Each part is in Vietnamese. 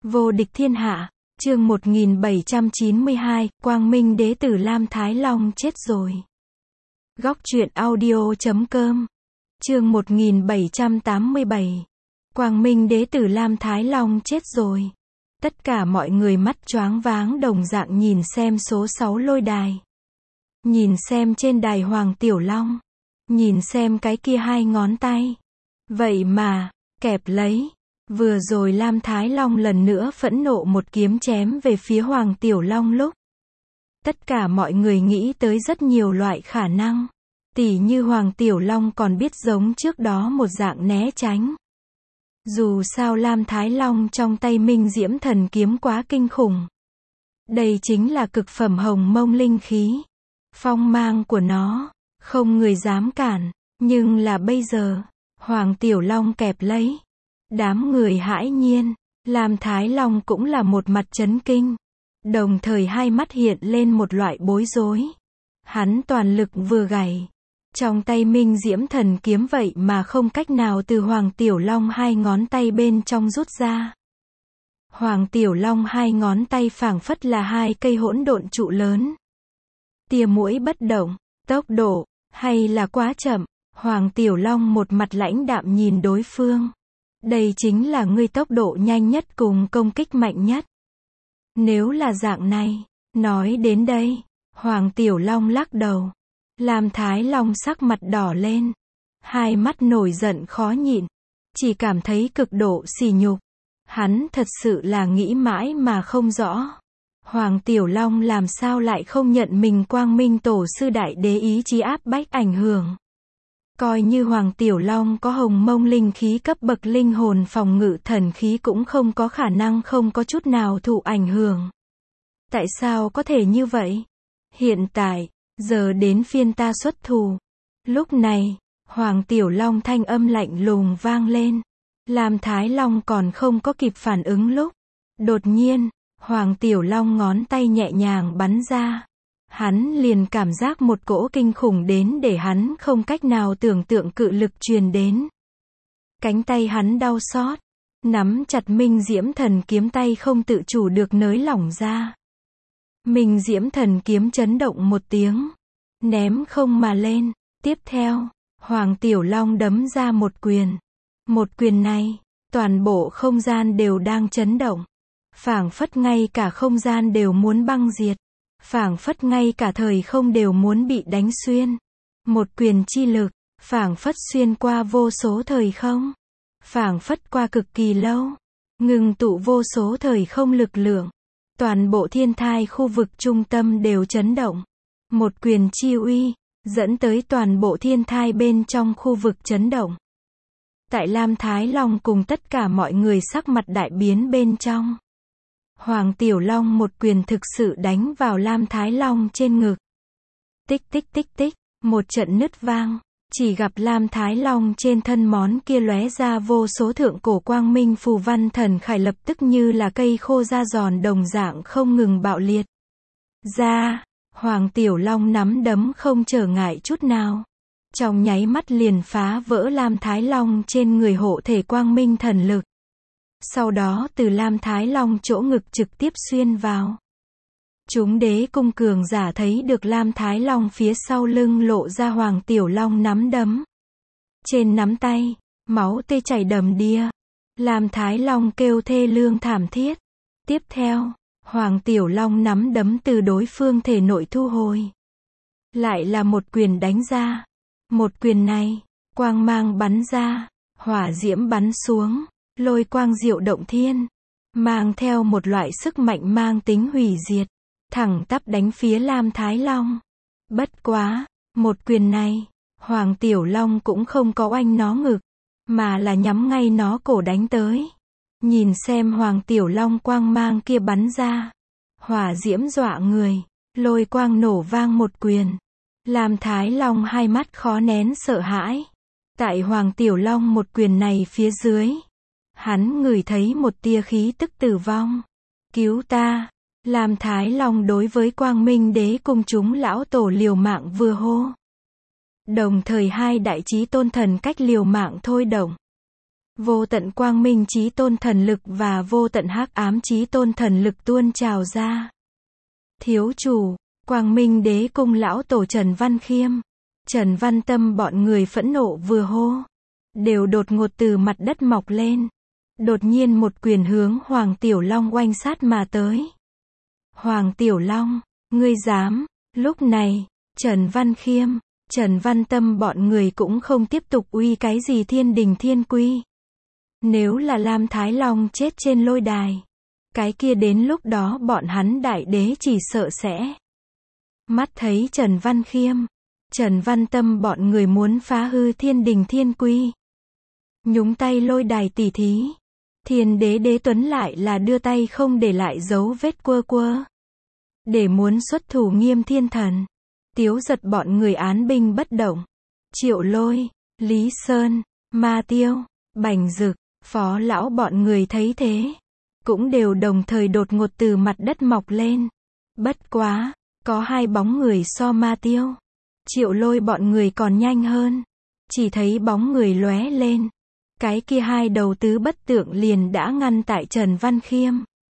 Vô địch thiên hạ, chương 1792, Quang Minh Đế tử Lam Thái Long chết rồi. Góc truyện audio.com, chương 1787, Quang Minh Đế tử Lam Thái Long chết rồi. Tất cả mọi người mắt choáng váng đồng dạng nhìn xem số 6 lôi đài. Nhìn xem trên đài Hoàng Tiểu Long. Nhìn xem cái kia hai ngón tay. Vậy mà, kẹp lấy. Vừa rồi Lam Thái Long lần nữa phẫn nộ một kiếm chém về phía Hoàng Tiểu Long lúc. Tất cả mọi người nghĩ tới rất nhiều loại khả năng. Tỉ như Hoàng Tiểu Long còn biết giống trước đó một dạng né tránh. Dù sao Lam Thái Long trong tay Minh Diễm Thần Kiếm quá kinh khủng. Đây chính là cực phẩm hồng mông linh khí. Phong mang của nó, không người dám cản. Nhưng là bây giờ, Hoàng Tiểu Long kẹp lấy. Đám người hãi nhiên, Lam Thái Long cũng là một mặt chấn kinh. Đồng thời hai mắt hiện lên một loại bối rối. Hắn toàn lực vừa gảy. Trong tay Minh Diễm Thần Kiếm vậy mà không cách nào từ Hoàng Tiểu Long hai ngón tay bên trong rút ra. Hoàng Tiểu Long hai ngón tay phảng phất là hai cây hỗn độn trụ lớn. Tia muỗi bất động, tốc độ, hay là quá chậm. Hoàng Tiểu Long một mặt lãnh đạm nhìn đối phương. Đây chính là ngươi tốc độ nhanh nhất cùng công kích mạnh nhất. Nếu là dạng này, nói đến đây, Hoàng Tiểu Long lắc đầu. Lam Thái Long sắc mặt đỏ lên. Hai mắt nổi giận khó nhịn. Chỉ cảm thấy cực độ sỉ nhục. Hắn thật sự là nghĩ mãi mà không rõ. Hoàng Tiểu Long làm sao lại không nhận mình Quang Minh Tổ sư Đại Đế ý chí áp bách ảnh hưởng. Coi như Hoàng Tiểu Long có hồng mông linh khí cấp bậc linh hồn phòng ngự thần khí cũng không có khả năng không có chút nào thụ ảnh hưởng. Tại sao có thể như vậy? Hiện tại, giờ đến phiên ta xuất thủ. Lúc này, Hoàng Tiểu Long thanh âm lạnh lùng vang lên. Lam Thái Long còn không có kịp phản ứng lúc. Đột nhiên, Hoàng Tiểu Long ngón tay nhẹ nhàng bắn ra. Hắn liền cảm giác một cỗ kinh khủng đến để hắn không cách nào tưởng tượng cự lực truyền đến. Cánh tay hắn đau xót. Nắm chặt Minh Diễm Thần Kiếm tay không tự chủ được nới lỏng ra. Minh Diễm Thần Kiếm chấn động một tiếng. Ném không mà lên. Tiếp theo, Hoàng Tiểu Long đấm ra một quyền. Một quyền này, toàn bộ không gian đều đang chấn động. Phảng phất ngay cả không gian đều muốn băng diệt. Phảng phất ngay cả thời không đều muốn bị đánh xuyên. Một quyền chi lực, phảng phất xuyên qua vô số thời không. Phảng phất qua cực kỳ lâu. Ngừng tụ vô số thời không lực lượng. Toàn bộ thiên thai khu vực trung tâm đều chấn động. Một quyền chi uy, dẫn tới toàn bộ thiên thai bên trong khu vực chấn động. Tại Lam Thái Long cùng tất cả mọi người sắc mặt đại biến bên trong. Hoàng Tiểu Long một quyền thực sự đánh vào Lam Thái Long trên ngực. Tích tích tích tích, một trận nứt vang. Chỉ gặp Lam Thái Long trên thân món kia lóe ra vô số thượng cổ quang minh phù văn thần khải lập tức như là cây khô da giòn đồng dạng không ngừng bạo liệt. Ra, Hoàng Tiểu Long nắm đấm không trở ngại chút nào. Trong nháy mắt liền phá vỡ Lam Thái Long trên người hộ thể quang minh thần lực. Sau đó từ Lam Thái Long chỗ ngực trực tiếp xuyên vào. Chúng đế cung cường giả thấy được Lam Thái Long phía sau lưng lộ ra Hoàng Tiểu Long nắm đấm. Trên nắm tay, máu tươi chảy đầm đìa. Lam Thái Long kêu thê lương thảm thiết. Tiếp theo, Hoàng Tiểu Long nắm đấm từ đối phương thể nội thu hồi. Lại là một quyền đánh ra. Một quyền này, quang mang bắn ra, hỏa diễm bắn xuống. Lôi quang diệu động thiên, mang theo một loại sức mạnh mang tính hủy diệt, thẳng tắp đánh phía Lam Thái Long. Bất quá, một quyền này, Hoàng Tiểu Long cũng không có oanh nó ngực, mà là nhắm ngay nó cổ đánh tới. Nhìn xem Hoàng Tiểu Long quang mang kia bắn ra, hỏa diễm dọa người, lôi quang nổ vang một quyền. Lam Thái Long hai mắt khó nén sợ hãi. Tại Hoàng Tiểu Long một quyền này phía dưới, hắn ngửi thấy một tia khí tức tử vong. Cứu ta! Lam Thái Long đối với Quang Minh Đế cùng chúng lão tổ liều mạng vừa hô. Đồng thời hai đại chí tôn thần cách liều mạng thôi động. Vô tận quang minh chí tôn thần lực và vô tận hắc ám chí tôn thần lực tuôn trào ra. Thiếu chủ, Quang Minh Đế Cung lão tổ Trần Văn Khiêm, Trần Văn Tâm bọn người phẫn nộ vừa hô, đều đột ngột từ mặt đất mọc lên. Đột nhiên một quyền hướng Hoàng Tiểu Long oanh sát mà tới. Hoàng Tiểu Long, ngươi dám? Lúc này, Trần Văn Khiêm, Trần Văn Tâm bọn người cũng không tiếp tục uy cái gì thiên đình thiên quy. Nếu là Lam Thái Long chết trên lôi đài, cái kia đến lúc đó bọn hắn đại đế chỉ sợ sẽ. Mắt thấy Trần Văn Khiêm, Trần Văn Tâm bọn người muốn phá hư thiên đình thiên quy, nhúng tay lôi đài tỉ thí. Thiên đế Đế Tuấn lại là đưa tay không để lại dấu vết quơ quơ, để muốn xuất thủ Nghiêm Thiên Thần. Tiếu Giật bọn người án binh bất động. Triệu Lôi, Lý Sơn, Ma Tiêu, Bành Dực, Phó Lão bọn người thấy thế, cũng đều đồng thời đột ngột từ mặt đất mọc lên. Bất quá, có hai bóng người so Ma Tiêu, Triệu Lôi bọn người còn nhanh hơn. Chỉ thấy bóng người lóe lên, cái kia hai đầu tứ bất tượng liền đã ngăn tại Trần Văn Khiêm,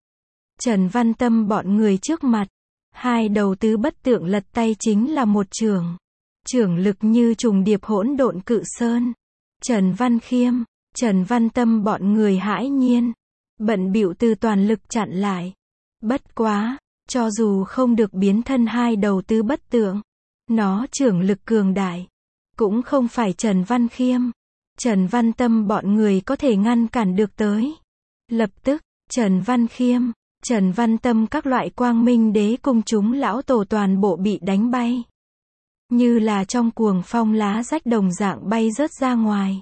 Trần Văn Tâm bọn người trước mặt. Hai đầu tứ bất tượng lật tay chính là một chưởng. Chưởng lực như trùng điệp hỗn độn cự sơn. Trần Văn Khiêm, Trần Văn Tâm bọn người hãi nhiên, bận bịu từ toàn lực chặn lại. Bất quá, cho dù không được biến thân hai đầu tứ bất tượng, nó chưởng lực cường đại, cũng không phải Trần Văn Khiêm, Trần Văn Tâm bọn người có thể ngăn cản được tới. Lập tức, Trần Văn Khiêm, Trần Văn Tâm các loại Quang Minh Đế Cung chúng lão tổ toàn bộ bị đánh bay. Như là trong cuồng phong lá rách đồng dạng bay rớt ra ngoài.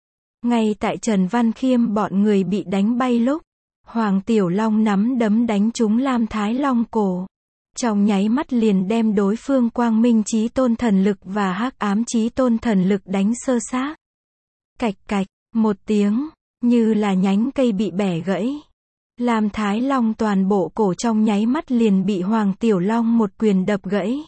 Ngay tại Trần Văn Khiêm bọn người bị đánh bay lúc, Hoàng Tiểu Long nắm đấm đánh trúng Lam Thái Long cổ. Trong nháy mắt liền đem đối phương Quang Minh Chí Tôn thần lực và hắc ám Chí Tôn thần lực đánh sơ xác. Cạch cạch, một tiếng, như là nhánh cây bị bẻ gãy. Lam Thái Long toàn bộ cổ trong nháy mắt liền bị Hoàng Tiểu Long một quyền đập gãy.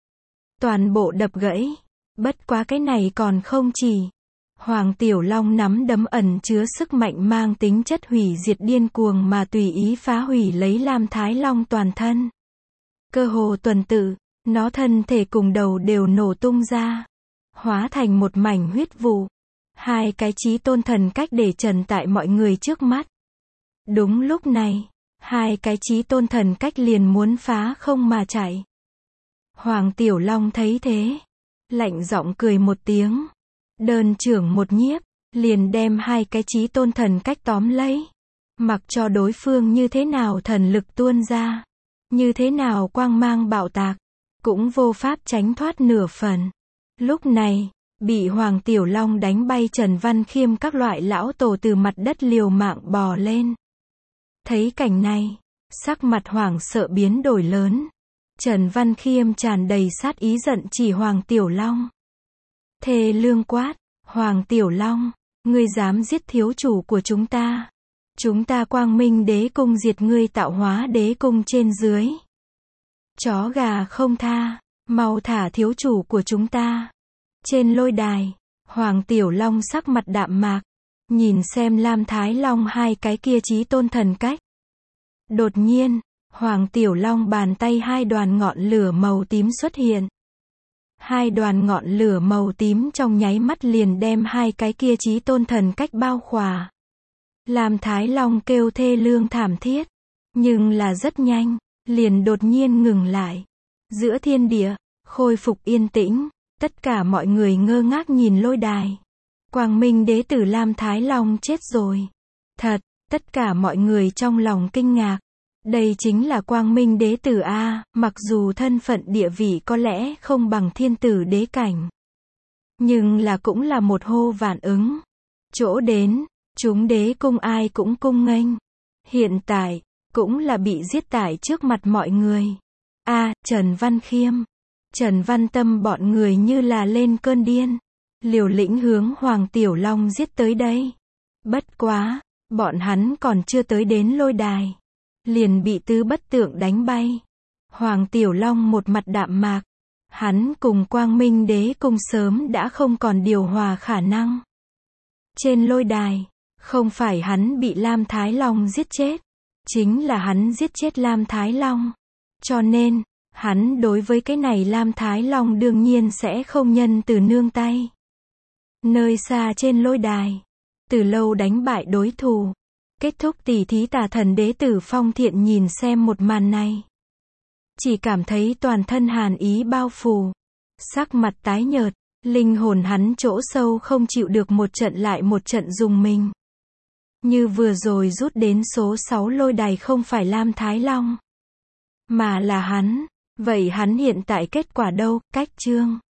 Toàn bộ đập gãy. Bất quá cái này còn không chỉ. Hoàng Tiểu Long nắm đấm ẩn chứa sức mạnh mang tính chất hủy diệt điên cuồng mà tùy ý phá hủy lấy Lam Thái Long toàn thân. Cơ hồ tuần tự, nó thân thể cùng đầu đều nổ tung ra, hóa thành một mảnh huyết vụ. Hai cái Chí Tôn thần cách để trần tại mọi người trước mắt. Đúng lúc này, hai cái Chí Tôn thần cách liền muốn phá không mà chạy. Hoàng Tiểu Long thấy thế, lạnh giọng cười một tiếng, đơn trưởng một nhiếp, liền đem hai cái Chí Tôn thần cách tóm lấy. Mặc cho đối phương như thế nào thần lực tuôn ra, như thế nào quang mang bạo tạc, cũng vô pháp tránh thoát nửa phần. Lúc này, bị Hoàng Tiểu Long đánh bay Trần Văn Khiêm các loại lão tổ từ mặt đất liều mạng bò lên. Thấy cảnh này, sắc mặt hoảng sợ biến đổi lớn. Trần Văn Khiêm tràn đầy sát ý giận chỉ Hoàng Tiểu Long. Thề lương quát, Hoàng Tiểu Long, ngươi dám giết thiếu chủ của chúng ta. Chúng ta Quang Minh Đế Cung diệt ngươi Tạo Hóa Đế Cung trên dưới. Chó gà không tha, mau thả thiếu chủ của chúng ta. Trên lôi đài, Hoàng Tiểu Long sắc mặt đạm mạc, nhìn xem Lam Thái Long hai cái kia Chí Tôn thần cách. Đột nhiên, Hoàng Tiểu Long bàn tay hai đoàn ngọn lửa màu tím xuất hiện. Hai đoàn ngọn lửa màu tím trong nháy mắt liền đem hai cái kia Chí Tôn thần cách bao khỏa. Lam Thái Long kêu thê lương thảm thiết, nhưng là rất nhanh, liền đột nhiên ngừng lại. Giữa thiên địa, khôi phục yên tĩnh, tất cả mọi người ngơ ngác nhìn lôi đài. Quang Minh Đế tử Lam Thái Long chết rồi. Thật, tất cả mọi người trong lòng kinh ngạc. Đây chính là Quang Minh Đế tử A, mặc dù thân phận địa vị có lẽ không bằng thiên tử đế cảnh, nhưng là cũng là một hô vạn ứng. Chỗ đến, chúng đế cung ai cũng cung nghênh. Hiện tại, cũng là bị giết tại trước mặt mọi người. Trần Văn Khiêm, Trần Văn Tâm bọn người như là lên cơn điên, liều lĩnh hướng Hoàng Tiểu Long giết tới đây. Bất quá, bọn hắn còn chưa tới đến lôi đài, liền bị tứ bất tượng đánh bay. Hoàng Tiểu Long một mặt đạm mạc, hắn cùng Quang Minh Đế Cung sớm đã không còn điều hòa khả năng. Trên lôi đài, Không phải hắn bị Lam Thái Long giết chết. Chính là hắn giết chết Lam Thái Long. Cho nên, hắn đối với cái này Lam Thái Long đương nhiên sẽ không nhân từ nương tay. Nơi xa trên lôi đài, Từ Lâu đánh bại đối thủ. Kết thúc tỷ thí Tà Thần Đế tử Phong Thiện nhìn xem một màn này. Chỉ cảm thấy toàn thân hàn ý bao phủ. Sắc mặt tái nhợt, linh hồn hắn chỗ sâu không chịu được một trận lại một trận rùng mình. Như vừa rồi rút đến số 6 lôi đài không phải Lam Thái Long, mà là hắn. Vậy hắn hiện tại kết quả đâu? Cách chương